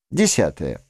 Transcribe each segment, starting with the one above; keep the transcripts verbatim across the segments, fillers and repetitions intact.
Десятое.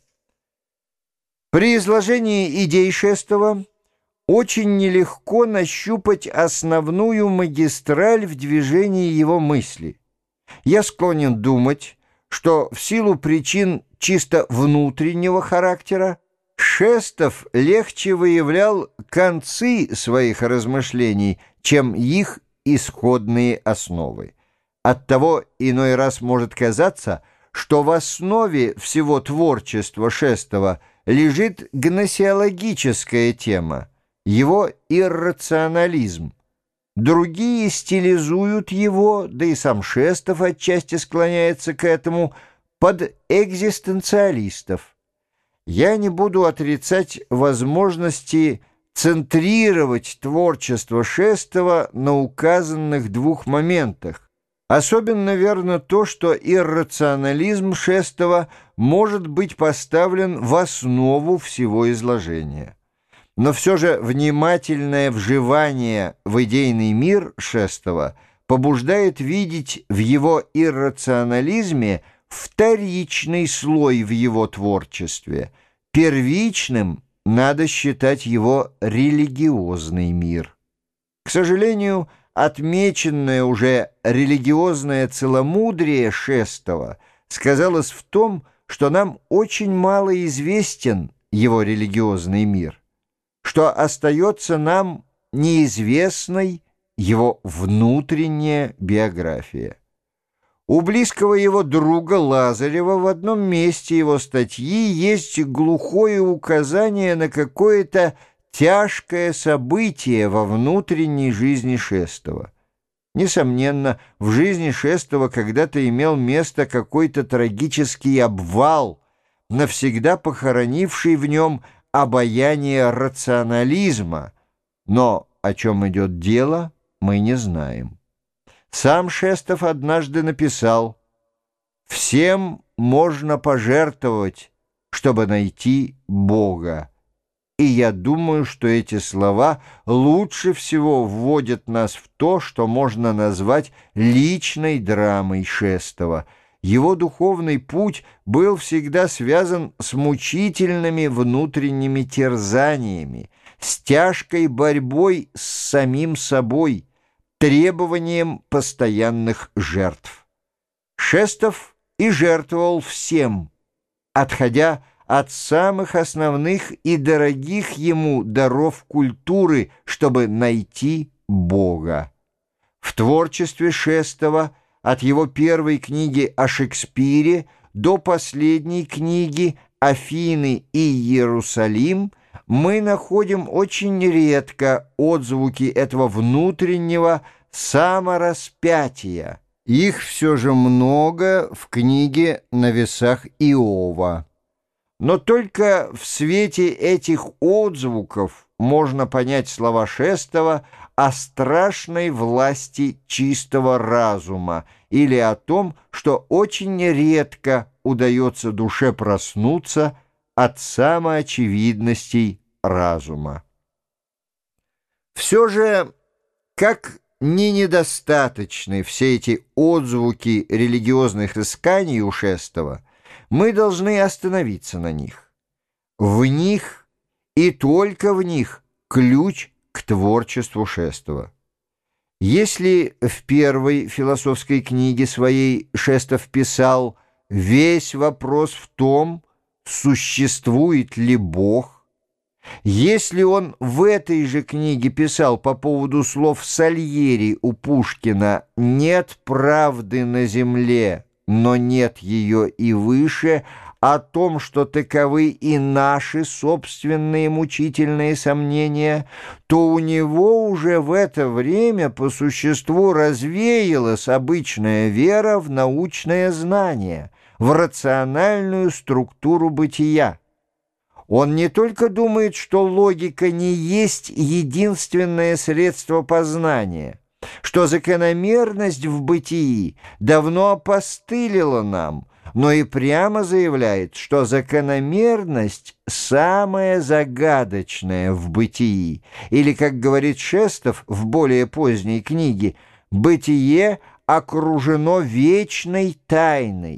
При изложении идей Шестого очень нелегко нащупать основную магистраль в движении его мысли. Я склонен думать, что в силу причин чисто внутреннего характера Шестов легче выявлял концы своих размышлений, чем их исходные основы. Оттого иной раз может казаться, что в основе всего творчества Шестого лежит гносеологическая тема, его иррационализм. Другие стилизуют его, да и сам Шестов отчасти склоняется к этому, под экзистенциалистов. Я не буду отрицать возможности центрировать творчество Шестого на указанных двух моментах. Особенно верно то, что иррационализм Шестого может быть поставлен в основу всего изложения. Но все же внимательное вживание в идейный мир Шестого побуждает видеть в его иррационализме вторичный слой в его творчестве. Первичным надо считать его религиозный мир. К сожалению, отмеченное уже религиозное целомудрие Шестого сказалось в том, что нам очень мало известен его религиозный мир, что остается нам неизвестной его внутренняя биография. У близкого его друга Лазарева в одном месте его статьи есть глухое указание на какое-то тяжкое событие во внутренней жизни Шестого. Несомненно, в жизни Шестого когда-то имел место какой-то трагический обвал, навсегда похоронивший в нем обаяние рационализма, но о чем идет дело, мы не знаем. Сам Шестов однажды написал: «Всем можно пожертвовать, чтобы найти Бога». И я думаю, что эти слова лучше всего вводят нас в то, что можно назвать личной драмой Шестого. Его духовный путь был всегда связан с мучительными внутренними терзаниями, с тяжкой борьбой с самим собой, требованием постоянных жертв. Шестов и жертвовал всем, отходя от самых основных и дорогих ему даров культуры, чтобы найти Бога. В творчестве Шестого от его первой книги о Шекспире до последней книги «Афины и Иерусалим» мы находим очень редко отзвуки этого внутреннего самораспятия. Их все же много в книге «На весах Иова». Но только в свете этих отзвуков можно понять слова Шестого о страшной власти чистого разума или о том, что очень редко удается душе проснуться от самоочевидностей разума. Все же, как не недостаточны все эти отзвуки религиозных исканий у Шестого, мы должны остановиться на них. В них и только в них ключ к творчеству Шестого. Если в первой философской книге своей Шестов писал «Весь вопрос в том, существует ли Бог», если он в этой же книге писал по поводу слов Сальери у Пушкина «Нет правды на земле, но нет ее и выше», о том, что таковы и наши собственные мучительные сомнения, то у него уже в это время по существу развеялась обычная вера в научное знание, в рациональную структуру бытия. Он не только думает, что логика не есть единственное средство познания, что закономерность в бытии давно опостылила нам, но и прямо заявляет, что закономерность самая загадочная в бытии, или, как говорит Шестов в более поздней книге, «Бытие окружено вечной тайной,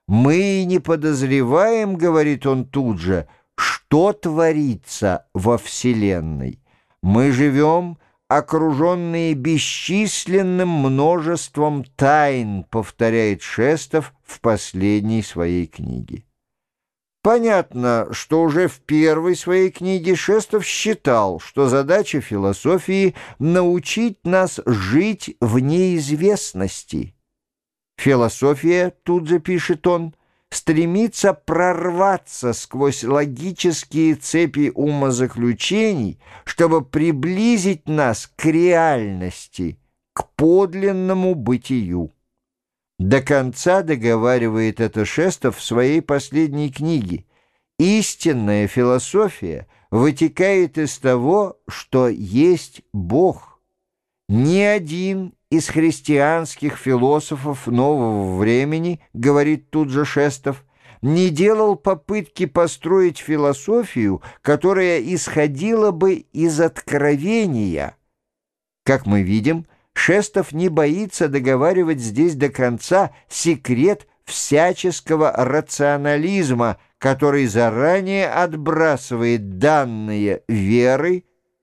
Мы и не подозреваем, говорит он тут же, что творится во Вселенной. Мы живем, окруженные бесчисленным множеством тайн, повторяет Шестов в последней своей книге. Понятно, что уже в первой своей книге Шестов считал, что задача философии — научить нас жить в неизвестности. Философия, тут же пишет он, стремится прорваться сквозь логические цепи умозаключений, чтобы приблизить нас к реальности, к подлинному бытию. До конца договаривает это Шестов в своей последней книге. Истинная философия вытекает из того, что есть Бог. Ни один из христианских философов нового времени, говорит тут же Шестов, не делал попытки построить философию, которая исходила бы из откровения. Как мы видим, Шестов не боится договаривать здесь до конца секрет всяческого рационализма, который заранее отбрасывает данные веры,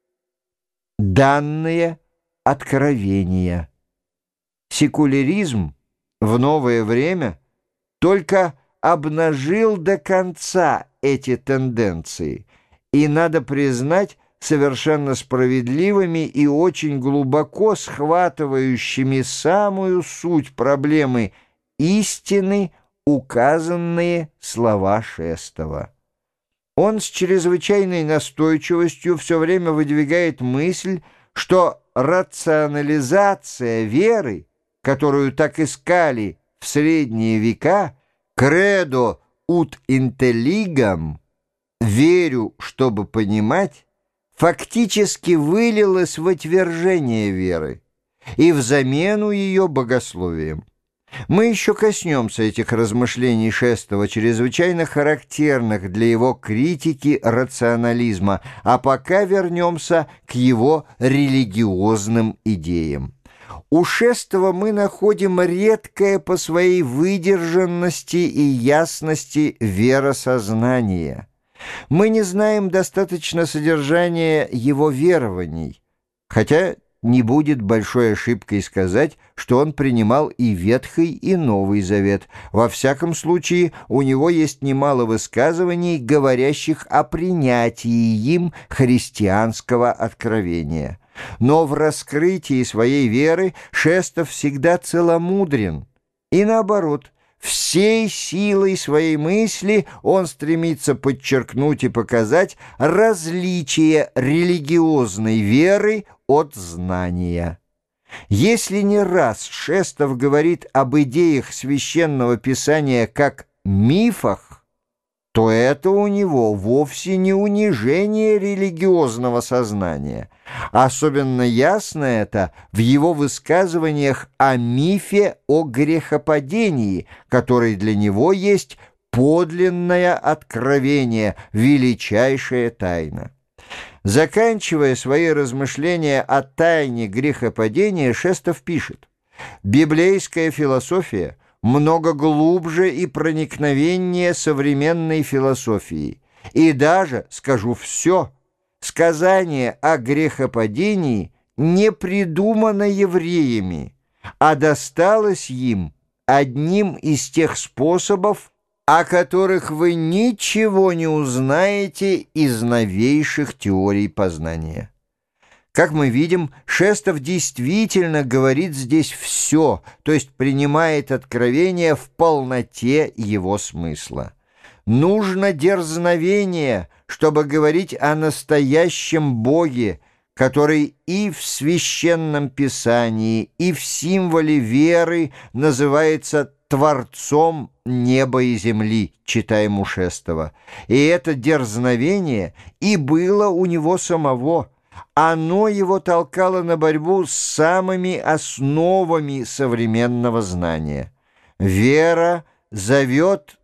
данные откровения. Секуляризм в новое время только обнажил до конца эти тенденции, и, надо признать, совершенно справедливыми и очень глубоко схватывающими самую суть проблемы истины указанные слова Шестова. Он с чрезвычайной настойчивостью все время выдвигает мысль, что рационализация веры, которую так искали в средние века, «credo ut intelligam» «верю, чтобы понимать», фактически вылилось в отвержение веры и в замену ее богословием. Мы еще коснемся этих размышлений Шестова, чрезвычайно характерных для его критики рационализма, а пока вернемся к его религиозным идеям. У Шестова мы находим редкое по своей выдержанности и ясности веросознание. Мы не знаем достаточно содержания его верований, хотя не будет большой ошибкой сказать, что он принимал и Ветхий, и Новый Завет. Во всяком случае, у него есть немало высказываний, говорящих о принятии им христианского откровения. Но в раскрытии своей веры Шестов всегда целомудрен, и наоборот, всей силой своей мысли он стремится подчеркнуть и показать различие религиозной веры от знания. Если не раз Шестов говорит об идеях Священного Писания как мифах, то это у него вовсе не унижение религиозного сознания. Особенно ясно это в его высказываниях о мифе о грехопадении, который для него есть подлинное откровение, величайшая тайна. Заканчивая свои размышления о тайне грехопадения, Шестов пишет: «Библейская философия много глубже и проникновеннее современной философии. И даже, скажу все, сказание о грехопадении не придумано евреями, а досталось им одним из тех способов, о которых вы ничего не узнаете из новейших теорий познания». Как мы видим, Шестов действительно говорит здесь все, то есть принимает откровение в полноте его смысла. Нужно дерзновение, чтобы говорить о настоящем Боге, который и в Священном Писании, и в символе веры называется Творцом неба и земли, читаем у Шестова. И это дерзновение и было у него самого. Оно его толкало на борьбу с самыми основами современного знания. Вера зовет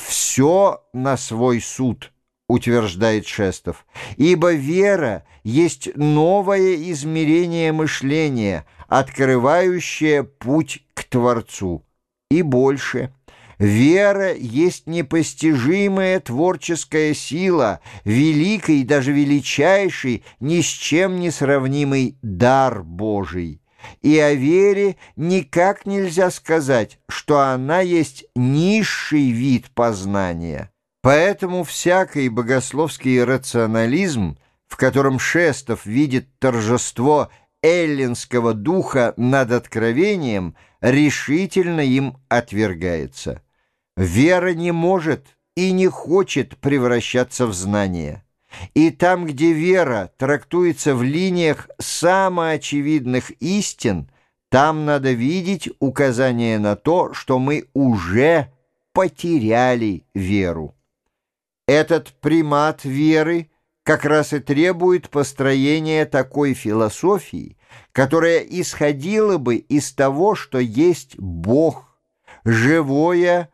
все на свой суд, утверждает Шестов, ибо вера есть новое измерение мышления, открывающее путь к Творцу. И больше. Вера есть непостижимая творческая сила, великий, даже величайший, ни с чем не сравнимый дар Божий. И о вере никак нельзя сказать, что она есть низший вид познания. Поэтому всякий богословский рационализм, в котором Шестов видит торжество эллинского духа над откровением, решительно им отвергается. Вера не может и не хочет превращаться в знание. И там, где вера трактуется в линиях самоочевидных истин, там надо видеть указание на то, что мы уже потеряли веру. Этот примат веры как раз и требует построения такой философии, которая исходила бы из того, что есть Бог, живое,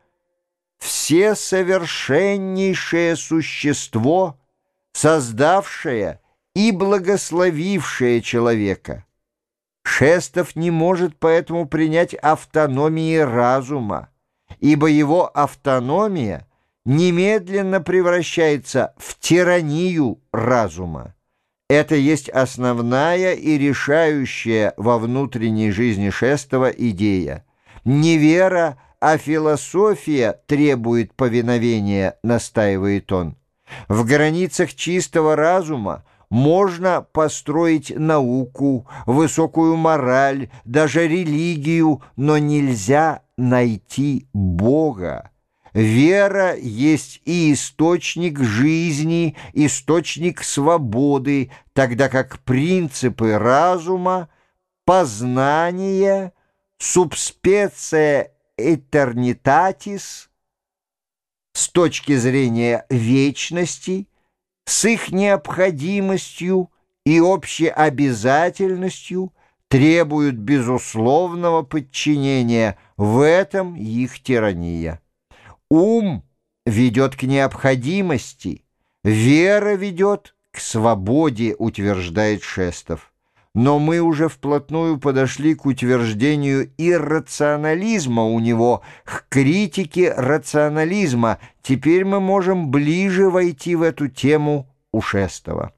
всесовершеннейшее существо, создавшее и благословившее человека. Шестов не может поэтому принять автономии разума, ибо его автономия немедленно превращается в тиранию разума. Это есть основная и решающая во внутренней жизни Шестова идея. Не вера, а философия требует повиновения, настаивает он. В границах чистого разума можно построить науку, высокую мораль, даже религию, но нельзя найти Бога. Вера есть и источник жизни, источник свободы, тогда как принципы разума, познание, subspecie eternitatis с точки зрения вечности, с их необходимостью и общеобязательностью требуют безусловного подчинения, в этом их тирания. Ум ведет к необходимости, вера ведет к свободе, утверждает Шестов. Но мы уже вплотную подошли к утверждению иррационализма у него, к критике рационализма. Теперь мы можем ближе войти в эту тему у Шестова.